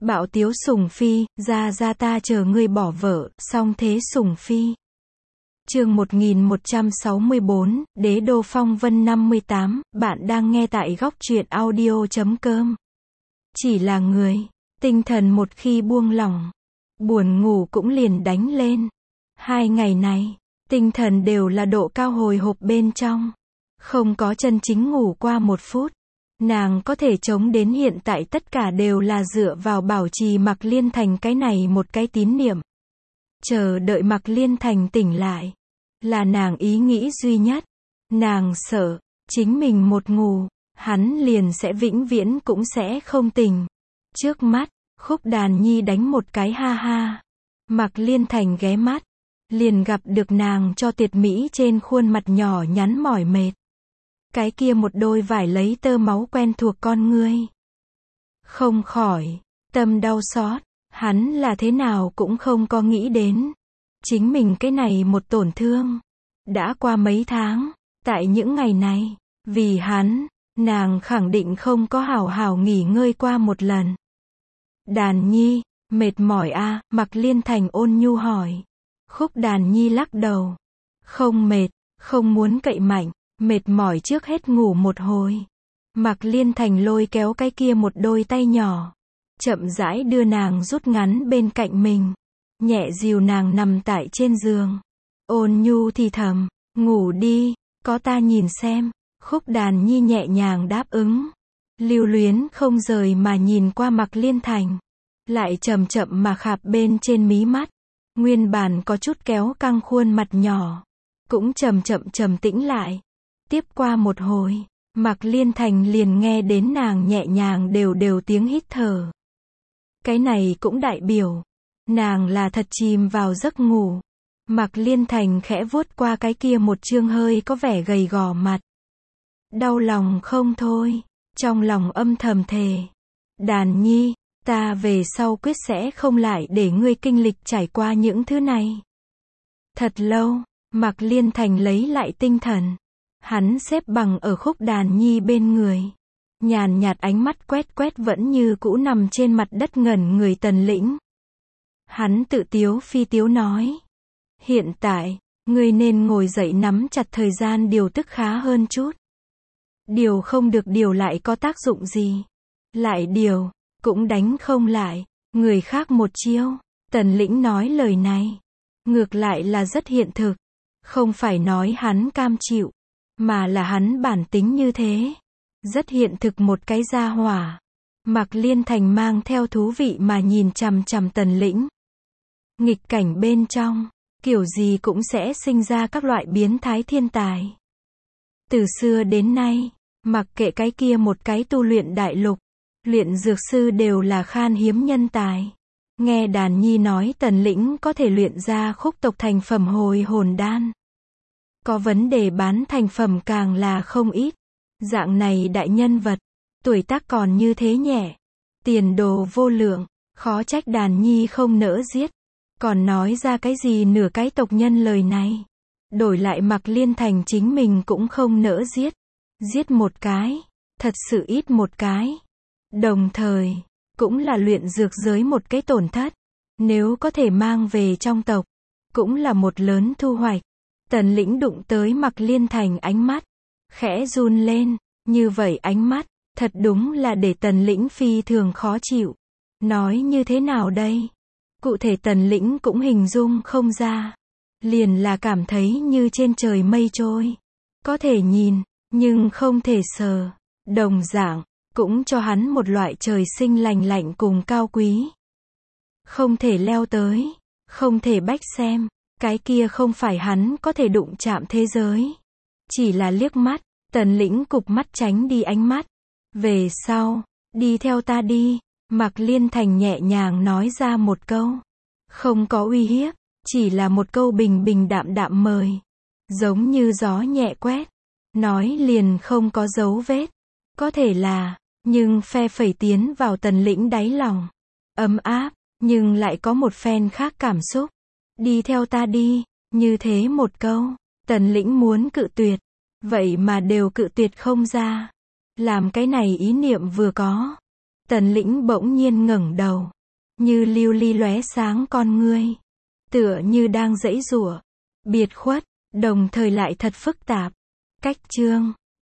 Bạo tiếu Sùng Phi, ra ta chờ ngươi bỏ vợ, song thế Sùng Phi. Chương 1164, Đế đô phong vân 58, bạn đang nghe tại góc truyện audio.com. Chỉ là người, tinh thần một khi buông lỏng, buồn ngủ cũng liền đánh lên. 2 ngày này, tinh thần đều là độ cao hồi hộp bên trong. Không có chân chính ngủ qua 1 phút. Nàng có thể chống đến hiện tại tất cả đều là dựa vào bảo trì Mạc Liên Thành cái này một cái tín niệm. Chờ đợi Mạc Liên Thành tỉnh lại. Là nàng ý nghĩ duy nhất. Nàng sợ, chính mình một ngủ, hắn liền sẽ vĩnh viễn cũng sẽ không tỉnh. Trước mắt, Khúc Đàn Nhi đánh một cái ha ha. Mạc Liên Thành ghé mắt, liền gặp được nàng cho tiệt mỹ trên khuôn mặt nhỏ nhắn mỏi mệt. Cái kia một đôi vải lấy tơ máu quen thuộc con ngươi. Không khỏi, tâm đau xót, hắn là thế nào cũng không có nghĩ đến. Chính mình cái này một tổn thương. Đã qua mấy tháng, tại những ngày này, vì hắn, nàng khẳng định không có hảo hảo nghỉ ngơi qua một lần. Đàn Nhi, mệt mỏi à, Mạc Liên Thành ôn nhu hỏi. Khúc Đàn Nhi lắc đầu. Không mệt, không muốn cậy mạnh. Mệt mỏi trước hết ngủ một hồi. Mạc Liên Thành lôi kéo cái kia một đôi tay nhỏ. Chậm rãi đưa nàng rút ngắn bên cạnh mình. Nhẹ dìu nàng nằm tại trên giường. Ôn nhu thì thầm, ngủ đi, có ta nhìn xem. Khúc Đàn Nhi nhẹ nhàng đáp ứng. Lưu luyến không rời mà nhìn qua Mạc Liên Thành. Lại chậm chậm mà khạp bên trên mí mắt. Nguyên bản có chút kéo căng khuôn mặt nhỏ. Cũng chậm chậm trầm tĩnh lại. Tiếp qua một hồi, Mạc Liên Thành liền nghe đến nàng nhẹ nhàng đều tiếng hít thở. Cái này cũng đại biểu, nàng là thật chìm vào giấc ngủ. Mạc Liên Thành khẽ vuốt qua cái kia một trương hơi có vẻ gầy gò mặt. Đau lòng không thôi, trong lòng âm thầm thề. Đàn Nhi, ta về sau quyết sẽ không lại để ngươi kinh lịch trải qua những thứ này. Thật lâu, Mạc Liên Thành lấy lại tinh thần. Hắn xếp bằng ở Khúc Đàn Nhi bên người. Nhàn nhạt ánh mắt quét vẫn như cũ nằm trên mặt đất ngẩn người Tần Lĩnh. Hắn tự tiếu phi tiếu nói. Hiện tại, ngươi nên ngồi dậy nắm chặt thời gian điều tức khá hơn chút. Điều không được điều lại có tác dụng gì. Lại điều, cũng đánh không lại. Người khác một chiêu. Tần Lĩnh nói lời này. Ngược lại là rất hiện thực. Không phải nói hắn cam chịu. Mà là hắn bản tính như thế. Rất hiện thực một cái gia hỏa. Mạc Liên Thành mang theo thú vị mà nhìn chằm chằm Tần Lĩnh. Nghịch cảnh bên trong, kiểu gì cũng sẽ sinh ra các loại biến thái thiên tài. Từ xưa đến nay, mặc kệ cái kia một cái tu luyện đại lục, luyện dược sư đều là khan hiếm nhân tài. Nghe Đàn Nhi nói Tần Lĩnh có thể luyện ra khúc tộc thành phẩm hồi hồn đan. Có vấn đề bán thành phẩm càng là không ít. Dạng này đại nhân vật, tuổi tác còn như thế nhẹ. Tiền đồ vô lượng, khó trách Đàn Nhi không nỡ giết. Còn nói ra cái gì nửa cái tộc nhân lời này. Đổi lại Mạc Liên Thành chính mình cũng không nỡ giết. Giết một cái, thật sự ít một cái. Đồng thời, cũng là luyện dược giới một cái tổn thất. Nếu có thể mang về trong tộc, cũng là một lớn thu hoạch. Tần Lĩnh đụng tới Mạc Liên Thành ánh mắt. Khẽ run lên, như vậy ánh mắt, thật đúng là để Tần Lĩnh phi thường khó chịu. Nói như thế nào đây? Cụ thể Tần Lĩnh cũng hình dung không ra. Liền là cảm thấy như trên trời mây trôi. Có thể nhìn, nhưng không thể sờ. Đồng dạng, cũng cho hắn một loại trời sinh lành lạnh cùng cao quý. Không thể leo tới, không thể bách xem. Cái kia không phải hắn có thể đụng chạm thế giới. Chỉ là liếc mắt, Tần Lĩnh cụp mắt tránh đi ánh mắt. Về sau, đi theo ta đi. Mạc Liên Thành nhẹ nhàng nói ra một câu. Không có uy hiếp, chỉ là một câu bình bình đạm đạm mời. Giống như gió nhẹ quét. Nói liền không có dấu vết. Có thể là, nhưng phe phẩy tiến vào Tần Lĩnh đáy lòng. Ấm áp, nhưng lại có một phen khác cảm xúc. Đi theo ta đi, như thế một câu, Tần Lĩnh muốn cự tuyệt, vậy mà đều cự tuyệt không ra. Làm cái này ý niệm vừa có, Tần Lĩnh bỗng nhiên ngẩng đầu, như lưu ly lóe sáng con ngươi, tựa như đang giãy giụa, biệt khuất, đồng thời lại thật phức tạp. Cách chương